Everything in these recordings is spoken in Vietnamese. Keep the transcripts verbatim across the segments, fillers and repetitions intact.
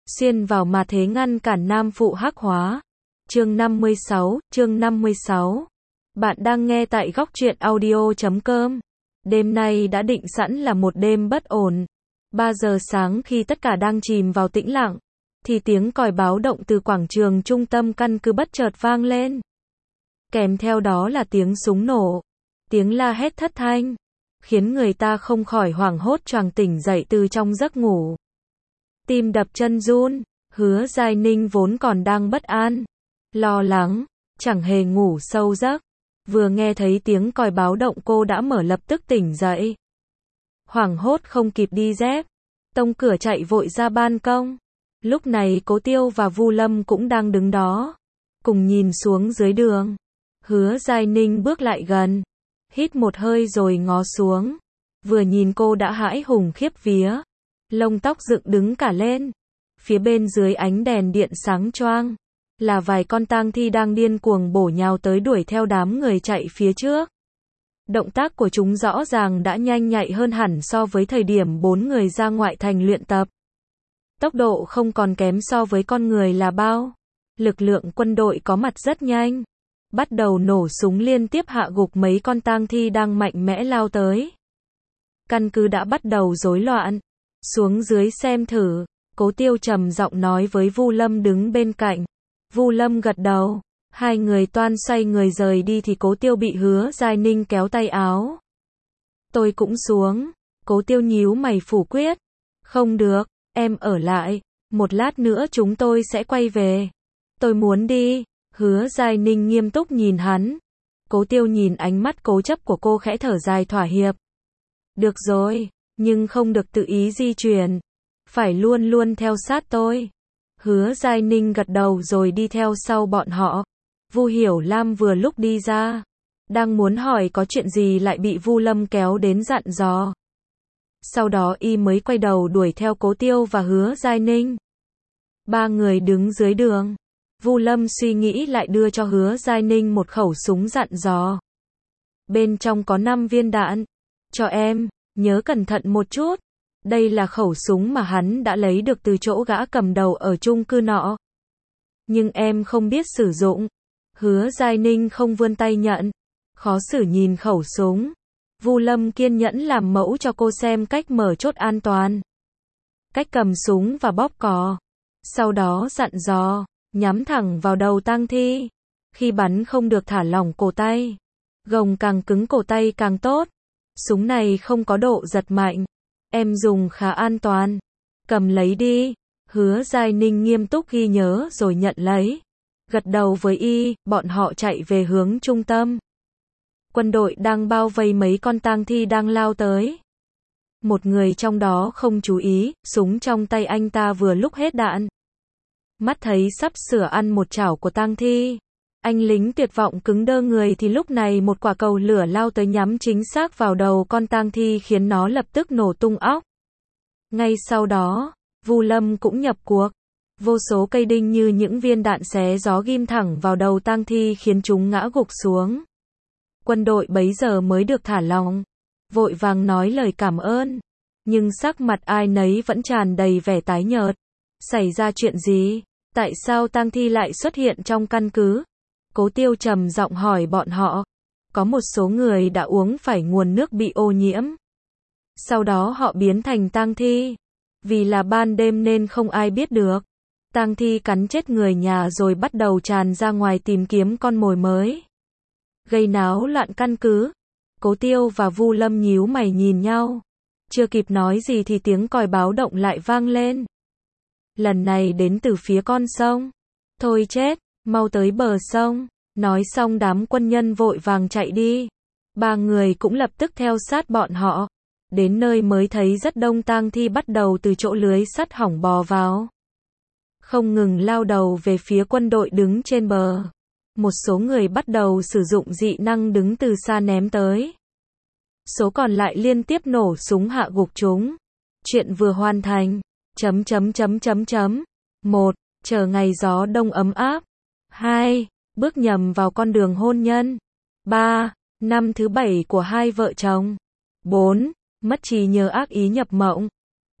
xuyên vào mà thế ngăn cản nam phụ hắc hóa. Chương năm mươi sáu, chương năm mươi sáu. Bạn đang nghe tại góc truyện audio chấm com. Đêm nay đã định sẵn là một đêm bất ổn. ba giờ sáng khi tất cả đang chìm vào tĩnh lặng, thì tiếng còi báo động từ quảng trường trung tâm căn cứ bất chợt vang lên. Kèm theo đó là tiếng súng nổ, tiếng la hét thất thanh, khiến người ta không khỏi hoảng hốt choàng tỉnh dậy từ trong giấc ngủ. Tim đập chân run, Hứa Giai Ninh vốn còn đang bất an, lo lắng, chẳng hề ngủ sâu giấc. Vừa nghe thấy tiếng còi báo động cô đã mở lập tức tỉnh dậy. Hoảng hốt không kịp đi dép, tông cửa chạy vội ra ban công. Lúc này Cố Tiêu và Vu Lâm cũng đang đứng đó, cùng nhìn xuống dưới đường. Hứa Giai Ninh bước lại gần, hít một hơi rồi ngó xuống. Vừa nhìn cô đã hãi hùng khiếp vía, lông tóc dựng đứng cả lên. Phía bên dưới ánh đèn điện sáng choang, là vài con tang thi đang điên cuồng bổ nhào tới đuổi theo đám người chạy phía trước. Động tác của chúng rõ ràng đã nhanh nhạy hơn hẳn so với thời điểm bốn người ra ngoại thành luyện tập. Tốc độ không còn kém so với con người là bao. Lực lượng quân đội có mặt rất nhanh, bắt đầu nổ súng liên tiếp hạ gục mấy con tang thi đang mạnh mẽ lao tới. Căn cứ đã bắt đầu rối loạn. Xuống dưới xem thử, Cố Tiêu trầm giọng nói với Vu Lâm đứng bên cạnh. Vu Lâm gật đầu, hai người toan xoay người rời đi thì Cố Tiêu bị Hứa Giai Ninh kéo tay áo. Tôi cũng xuống. Cố Tiêu nhíu mày phủ quyết. Không được, em ở lại, một lát nữa chúng tôi sẽ quay về. Tôi muốn đi. Hứa Giai Ninh nghiêm túc nhìn hắn. Cố Tiêu nhìn ánh mắt cố chấp của cô khẽ thở dài thỏa hiệp. Được rồi, nhưng không được tự ý di chuyển, phải luôn luôn theo sát tôi. Hứa Giai Ninh gật đầu rồi đi theo sau bọn họ. Vu Hiểu Lam vừa lúc đi ra, đang muốn hỏi có chuyện gì lại bị Vu Lâm kéo đến dặn dò. Sau đó y mới quay đầu đuổi theo Cố Tiêu và Hứa Giai Ninh. Ba người đứng dưới đường. Vu Lâm suy nghĩ lại đưa cho Hứa Giai Ninh một khẩu súng dặn dò. Bên trong có năm viên đạn. Cho em, nhớ cẩn thận một chút. Đây là khẩu súng mà hắn đã lấy được từ chỗ gã cầm đầu ở chung cư nọ. Nhưng em không biết sử dụng. Hứa Giai Ninh không vươn tay nhận. Khó xử nhìn khẩu súng. Vu Lâm kiên nhẫn làm mẫu cho cô xem cách mở chốt an toàn, cách cầm súng và bóp cò. Sau đó dặn dò, nhắm thẳng vào đầu tang thi. Khi bắn không được thả lỏng cổ tay. Gồng càng cứng cổ tay càng tốt. Súng này không có độ giật mạnh. Em dùng khá an toàn. Cầm lấy đi. Hứa Giai Ninh nghiêm túc ghi nhớ rồi nhận lấy. Gật đầu với y, bọn họ chạy về hướng trung tâm. Quân đội đang bao vây mấy con tang thi đang lao tới. Một người trong đó không chú ý, súng trong tay anh ta vừa lúc hết đạn. Mắt thấy sắp sửa ăn một chảo của tang thi. Anh lính tuyệt vọng cứng đơ người thì lúc này một quả cầu lửa lao tới nhắm chính xác vào đầu con tang thi khiến nó lập tức nổ tung óc. Ngay sau đó, Vu Lâm cũng nhập cuộc. Vô số cây đinh như những viên đạn xé gió ghim thẳng vào đầu tang thi khiến chúng ngã gục xuống. Quân đội bấy giờ mới được thả lỏng, vội vàng nói lời cảm ơn. Nhưng sắc mặt ai nấy vẫn tràn đầy vẻ tái nhợt. Xảy ra chuyện gì? Tại sao tang thi lại xuất hiện trong căn cứ? Cố Tiêu trầm giọng hỏi bọn họ. Có một số người đã uống phải nguồn nước bị ô nhiễm. Sau đó họ biến thành tang thi. Vì là ban đêm nên không ai biết được. Tang thi cắn chết người nhà rồi bắt đầu tràn ra ngoài tìm kiếm con mồi mới. Gây náo loạn căn cứ. Cố Tiêu và Vu Lâm nhíu mày nhìn nhau. Chưa kịp nói gì thì tiếng còi báo động lại vang lên. Lần này đến từ phía con sông. Thôi chết, mau tới bờ sông. Nói xong đám quân nhân vội vàng chạy đi. Ba người cũng lập tức theo sát bọn họ. Đến nơi mới thấy rất đông tang thi bắt đầu từ chỗ lưới sắt hỏng bò vào. Không ngừng lao đầu về phía quân đội đứng trên bờ. Một số người bắt đầu sử dụng dị năng đứng từ xa ném tới. Số còn lại liên tiếp nổ súng hạ gục chúng. Chuyện vừa hoàn thành. Chấm chấm chấm chấm chấm. một. Chờ ngày gió đông ấm áp. hai. Bước nhầm vào con đường hôn nhân. ba. Năm thứ bảy của hai vợ chồng. bốn. Mất trí nhớ ác ý nhập mộng.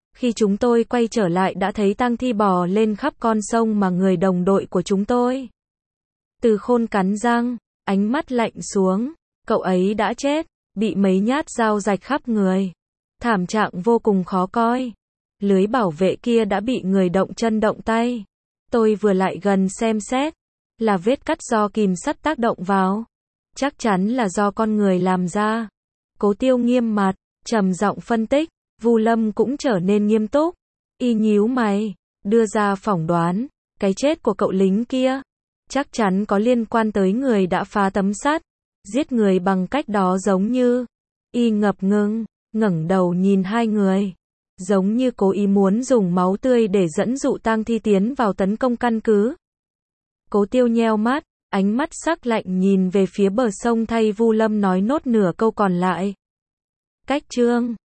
Khi chúng tôi quay trở lại đã thấy tang thi bò lên khắp con sông mà người đồng đội của chúng tôi. Từ Khôn cắn răng, ánh mắt lạnh xuống, cậu ấy đã chết, bị mấy nhát dao rạch khắp người. Thảm trạng vô cùng khó coi. Lưới bảo vệ kia đã bị người động chân động tay. Tôi vừa lại gần xem xét, là vết cắt do kìm sắt tác động vào. Chắc chắn là do con người làm ra. Cố Tiêu nghiêm mặt, trầm giọng phân tích. Vu Lâm cũng trở nên nghiêm túc. Y nhíu mày, đưa ra phỏng đoán, cái chết của cậu lính kia chắc chắn có liên quan tới người đã phá tấm sắt, giết người bằng cách đó giống như. Y ngập ngừng, ngẩng đầu nhìn hai người, giống như cố ý muốn dùng máu tươi để dẫn dụ tang thi tiến vào tấn công căn cứ. Cố Tiêu nheo mắt, ánh mắt sắc lạnh nhìn về phía bờ sông thay Vu Lâm nói nốt nửa câu còn lại. Cách chương